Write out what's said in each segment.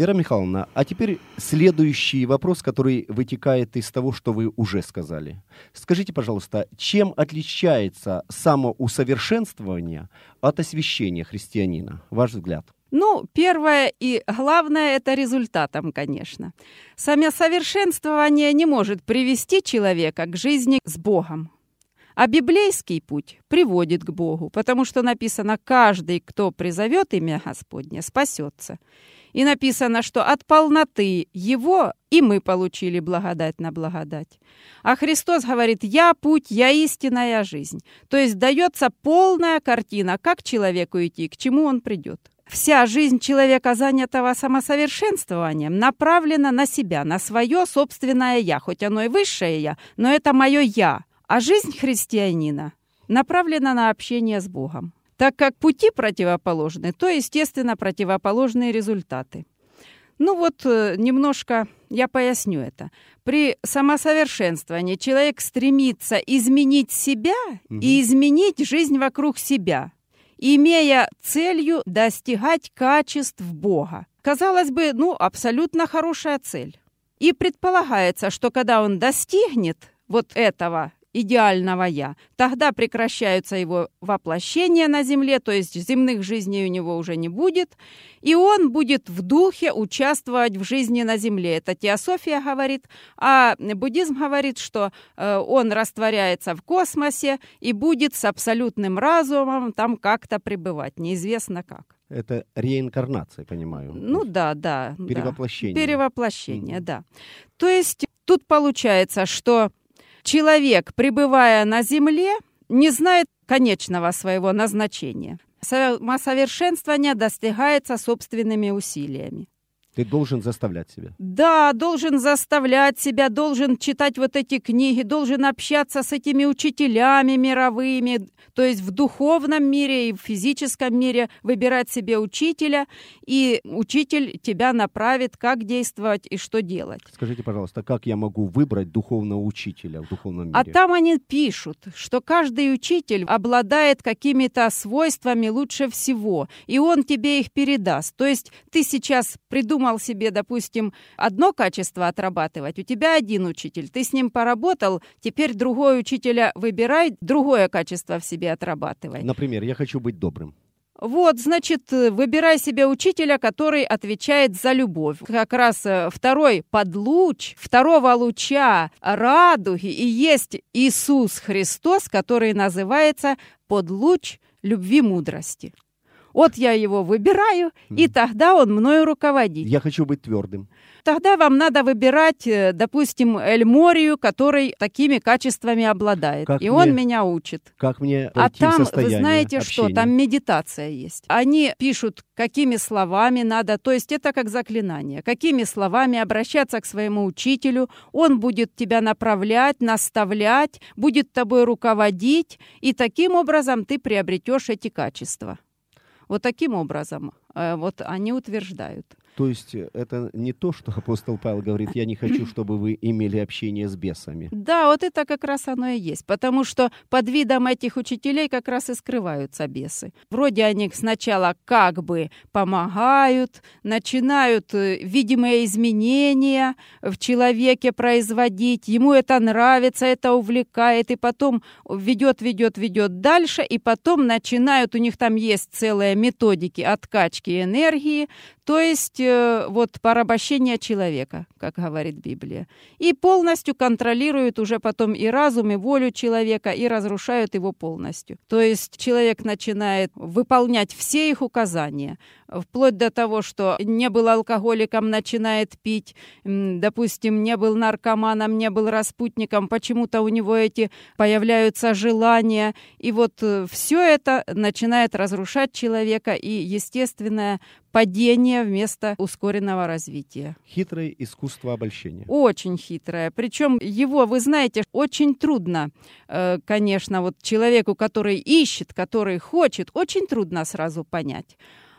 Вера Михайловна, а теперь следующий вопрос, который вытекает из того, что вы уже сказали. Скажите, пожалуйста, чем отличается самоусовершенствование от освящения христианина? Ваш взгляд. Первое и главное – это результатом, конечно. Самосовершенствование не может привести человека к жизни с Богом. А библейский путь приводит к Богу, потому что написано: «Каждый, кто призовет имя Господне, спасется». И написано, что от полноты Его и мы получили благодать на благодать. А Христос говорит: «Я путь, я истина, я жизнь». То есть дается полная картина, как человеку идти, к чему он придет. Вся жизнь человека, занятого самосовершенствованием, направлена на себя, на свое собственное «я». Хоть оно и высшее «я», но это мое «я». А жизнь христианина направлена на общение с Богом. Так как пути противоположны, то, естественно, противоположные результаты. Немножко я поясню это. При самосовершенствовании человек стремится изменить себя и изменить жизнь вокруг себя, имея целью достигать качеств Бога. Казалось бы, абсолютно хорошая цель. И предполагается, что когда он достигнет вот этого идеального «я», тогда прекращаются его воплощения на земле, то есть земных жизней у него уже не будет, и он будет в духе участвовать в жизни на земле. Это теософия говорит, а буддизм говорит, что он растворяется в космосе и будет с абсолютным разумом там как-то пребывать, неизвестно как. Это реинкарнация, понимаю. Да. Перевоплощение. Перевоплощение, да. То есть тут получается, что человек, пребывая на земле, не знает конечного своего назначения. Самосовершенствование достигается собственными усилиями. Ты должен заставлять себя. Да, должен заставлять себя, должен читать вот эти книги, должен общаться с этими учителями мировыми, то есть в духовном мире и в физическом мире выбирать себе учителя, и учитель тебя направит, как действовать и что делать. Скажите, пожалуйста, как я могу выбрать духовного учителя в духовном мире? А там они пишут, что каждый учитель обладает какими-то свойствами лучше всего, и он тебе их передаст. То есть ты сейчас придумал себе, допустим, одно качество отрабатывать, у тебя один учитель, ты с ним поработал, теперь другой учителя выбирай, другое качество в себе отрабатывай. Например, я хочу быть добрым. Выбирай себе учителя, который отвечает за любовь. Как раз второй подлуч, второго луча радуги и есть Иисус Христос, который называется подлуч любви мудрости. Я его выбираю, и тогда он мною руководит. Я хочу быть твердым. Тогда вам надо выбирать, допустим, Эль-Морию, который такими качествами обладает. Он меня учит. Как мне войти в состояние там, вы знаете общения? Что, там медитация есть. Они пишут, какими словами надо, то есть это как заклинание. Какими словами обращаться к своему учителю. Он будет тебя направлять, наставлять, будет тобой руководить, и таким образом ты приобретешь эти качества. Вот таким образом они утверждают. То есть это не то, что апостол Павел говорит: я не хочу, чтобы вы имели общение с бесами. Да, вот это как раз оно и есть. Потому что под видом этих учителей как раз и скрываются бесы. Вроде они сначала как бы помогают, начинают видимые изменения в человеке производить. Ему это нравится, это увлекает. И потом ведет дальше. И потом начинают, у них там есть целые методики откачки энергии. То есть порабощение человека, как говорит Библия. И полностью контролируют уже потом и разум, и волю человека, и разрушают его полностью. То есть человек начинает выполнять все их указания, вплоть до того, что не был алкоголиком, начинает пить, допустим, не был наркоманом, не был распутником, почему-то у него появляются желания. И все это начинает разрушать человека и естественное падение вместо ускоренного развития. Хитрое искусство обольщения. Очень хитрое. Причем его, вы знаете, очень трудно, конечно, человеку, который ищет, который хочет, очень трудно сразу понять.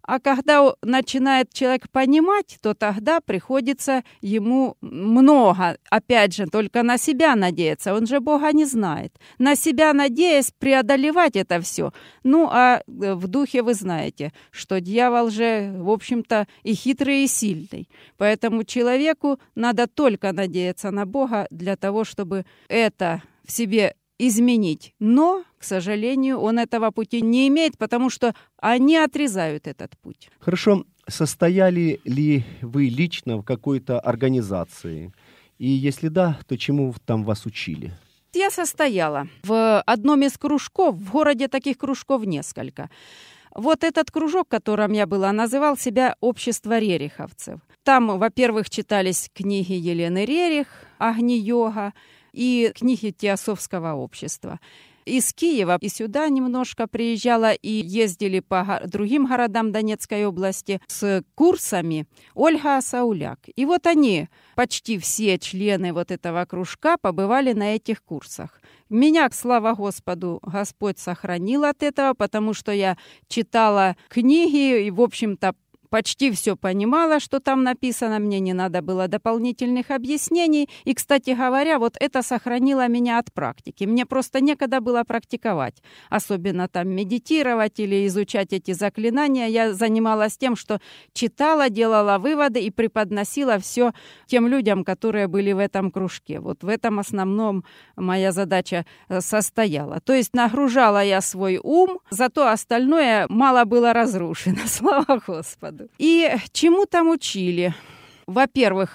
А когда начинает человек понимать, то тогда приходится ему много, опять же, только на себя надеяться. Он же Бога не знает. На себя надеясь преодолевать это все. Ну, а в духе вы знаете, что дьявол же, в общем-то, и хитрый, и сильный. Поэтому человеку надо только надеяться на Бога для того, чтобы это в себе изменить. Но, к сожалению, он этого пути не имеет, потому что они отрезают этот путь. Хорошо. Состояли ли вы лично в какой-то организации? И если да, то чему там вас учили? Я состояла в одном из кружков. В городе таких кружков несколько. Вот этот кружок, в котором я была, называл себя «Общество рериховцев». Там, во-первых, читались книги Елены Рерих «Агни-йога» и книги Теософского общества. Из Киева и сюда немножко приезжала и ездили по другим городам Донецкой области с курсами Ольга Асауляк. И вот они, почти все члены вот этого кружка, побывали на этих курсах. Меня, слава Господу, Господь сохранил от этого, потому что я читала книги и, в общем-то, почти все понимала, что там написано, мне не надо было дополнительных объяснений. И, кстати говоря, вот это сохранило меня от практики. Мне просто некогда было практиковать, особенно там медитировать или изучать эти заклинания. Я занималась тем, что читала, делала выводы и преподносила все тем людям, которые были в этом кружке. Вот в этом основном моя задача состояла. То есть нагружала я свой ум, зато остальное мало было разрушено, слава Господу. И чему там учили? Во-первых,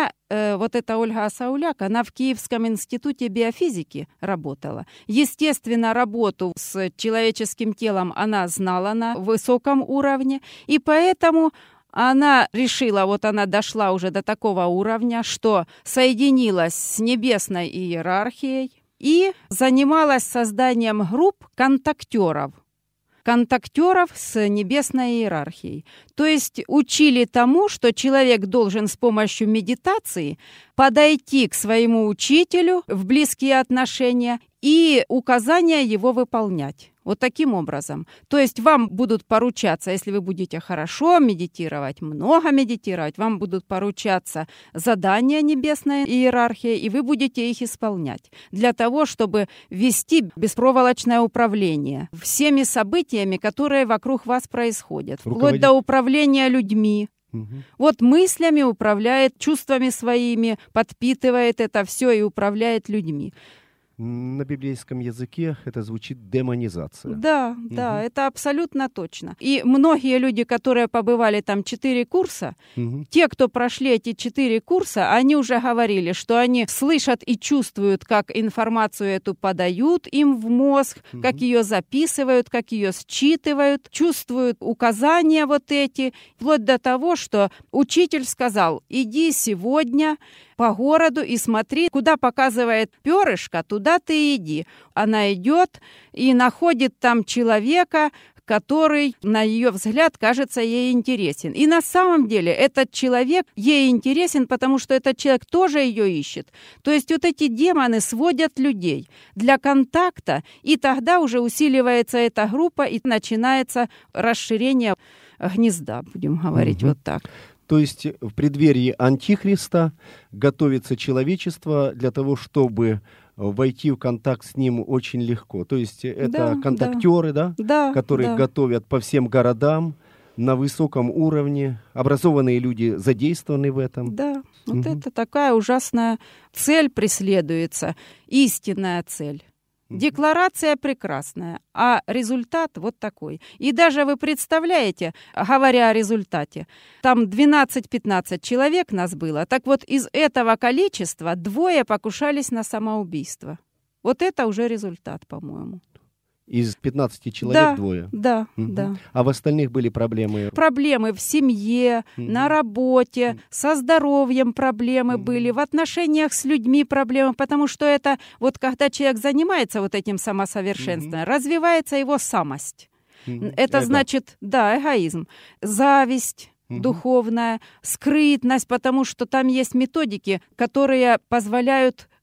вот эта Ольга Асауляк, она в Киевском институте биофизики работала. Естественно, работу с человеческим телом она знала на высоком уровне, и поэтому она решила, вот она дошла уже до такого уровня, что соединилась с небесной иерархией и занималась созданием групп контактеров с небесной иерархией. То есть учили тому, что человек должен с помощью медитации подойти к своему учителю в близкие отношения и указания его выполнять. Вот таким образом. То есть вам будут поручаться, если вы будете хорошо медитировать, много медитировать, вам будут поручаться задания небесной иерархии, и вы будете их исполнять для того, чтобы вести беспроволочное управление всеми событиями, которые вокруг вас происходят. Вплоть до управления людьми. Вот мыслями управляет, чувствами своими, подпитывает это все и управляет людьми. На библейском языке это звучит демонизация. Да, да, это абсолютно точно. И многие люди, которые побывали там 4 курса, те, кто прошли эти 4 курса, они уже говорили, что они слышат и чувствуют, как информацию эту подают им в мозг, как ее записывают, как ее считывают, чувствуют указания вот эти, вплоть до того, что учитель сказал: иди сегодня по городу и смотри, куда показывает перышко, туда ты и иди. Она идет и находит там человека, который, на ее взгляд, кажется ей интересен. И на самом деле этот человек ей интересен, потому что этот человек тоже ее ищет. То есть вот эти демоны сводят людей для контакта, и тогда уже усиливается эта группа, и начинается расширение гнезда, будем говорить вот так. То есть в преддверии Антихриста готовится человечество для того, чтобы войти в контакт с ним очень легко. То есть это контактеры, которые готовят по всем городам на высоком уровне. Образованные люди задействованы в этом. Да, вот это такая ужасная цель преследуется, истинная цель. Декларация прекрасная, а результат вот такой. И даже вы представляете, говоря о результате, там 12-15 человек нас было, так вот из этого количества 2 покушались на самоубийство. Вот это уже результат, по-моему. Из 15 человек 2? Да, да. А в остальных были проблемы? Проблемы в семье, на работе, со здоровьем проблемы были, в отношениях с людьми проблемы, потому что это, вот когда человек занимается вот этим самосовершенствованием, развивается его самость. Это значит, эгоизм, зависть духовная, скрытность, потому что там есть методики, которые позволяют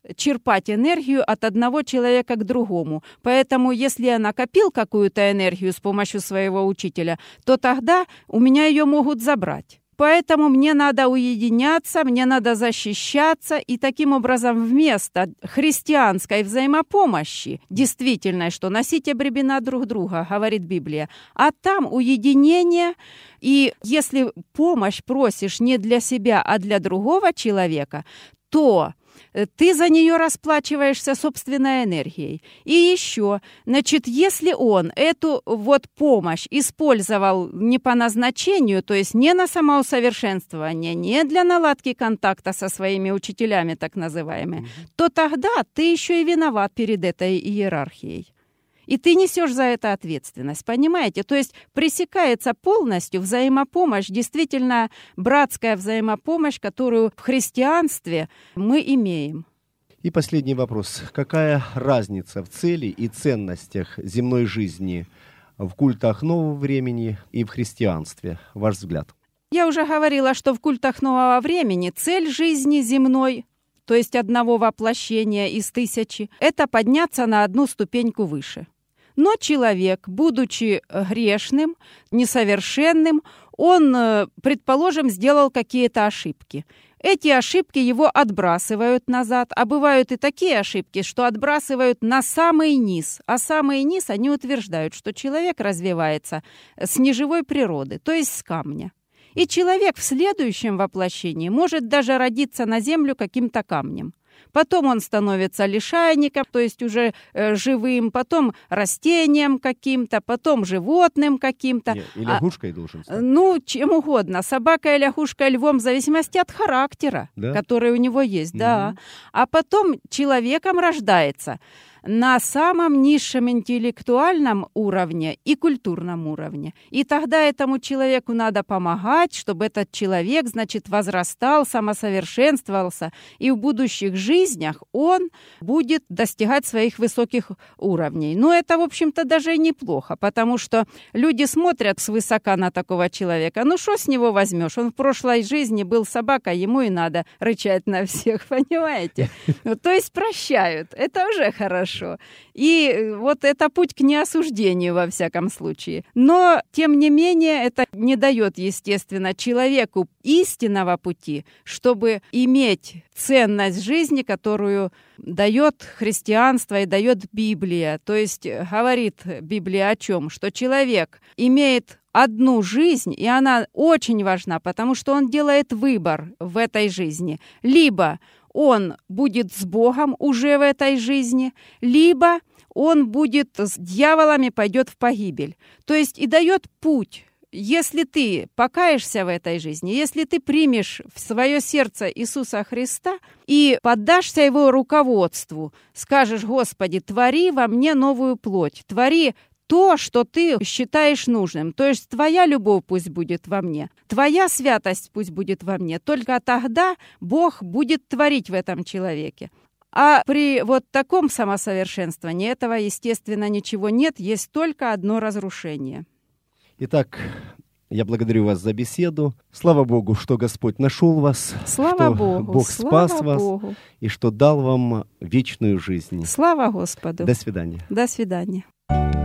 черпать энергию от одного человека к другому. Поэтому, если я накопил какую-то энергию с помощью своего учителя, то тогда у меня ее могут забрать. Поэтому мне надо уединяться, мне надо защищаться, и таким образом вместо христианской взаимопомощи, действительной, что носите бремена друг друга, говорит Библия, а там уединение, и если помощь просишь не для себя, а для другого человека, то ты за нее расплачиваешься собственной энергией. И еще, значит, если он эту вот помощь использовал не по назначению, то есть не на самоусовершенствование, не для наладки контакта со своими учителями, так называемыми, то тогда ты еще и виноват перед этой иерархией. И ты несешь за это ответственность, понимаете? То есть пресекается полностью взаимопомощь, действительно братская взаимопомощь, которую в христианстве мы имеем. И последний вопрос. Какая разница в цели и ценностях земной жизни в культах нового времени и в христианстве? Ваш взгляд. Я уже говорила, что в культах нового времени цель жизни земной, то есть одного воплощения из 1000, это подняться на одну ступеньку выше. Но человек, будучи грешным, несовершенным, он, предположим, сделал какие-то ошибки. Эти ошибки его отбрасывают назад, а бывают и такие ошибки, что отбрасывают на самый низ. А самый низ они утверждают, что человек развивается с неживой природы, то есть с камня. И человек в следующем воплощении может даже родиться на землю каким-то камнем. Потом он становится лишайником, то есть уже живым, потом растением каким-то, потом животным каким-то. И лягушкой должен стать. Ну, чем угодно. Собакой, лягушкой, львом, в зависимости от характера, да? который у него есть. Да. А потом человеком рождается на самом низшем интеллектуальном уровне и культурном уровне. И тогда этому человеку надо помогать, чтобы этот человек, значит, возрастал, самосовершенствовался, и в будущих жизнях он будет достигать своих высоких уровней. Но это, в общем-то, даже и неплохо, потому что люди смотрят свысока на такого человека. Ну, что с него возьмешь? Он в прошлой жизни был собакой, ему и надо рычать на всех, понимаете? То есть прощают. Это уже хорошо. И вот это путь к неосуждению во всяком случае. Но, тем не менее, это не дает, естественно, человеку истинного пути, чтобы иметь ценность жизни, которую дает христианство и дает Библия. То есть говорит Библия о чем? Что человек имеет одну жизнь, и она очень важна, потому что он делает выбор в этой жизни. Либо он будет с Богом уже в этой жизни, либо он будет с дьяволами, пойдет в погибель. То есть и дает путь. Если ты покаешься в этой жизни, если ты примешь в свое сердце Иисуса Христа и поддашься Его руководству, скажешь: «Господи, твори во мне новую плоть, твори то, что ты считаешь нужным. То есть твоя любовь пусть будет во мне, твоя святость пусть будет во мне». Только тогда Бог будет творить в этом человеке. А при вот таком самосовершенствовании этого, естественно, ничего нет, есть только одно разрушение. Итак, я благодарю вас за беседу. Слава Богу, что Господь нашел вас, слава что Богу, Бог спас слава вас Богу. И что дал вам вечную жизнь. Слава Господу. До свидания. До свидания.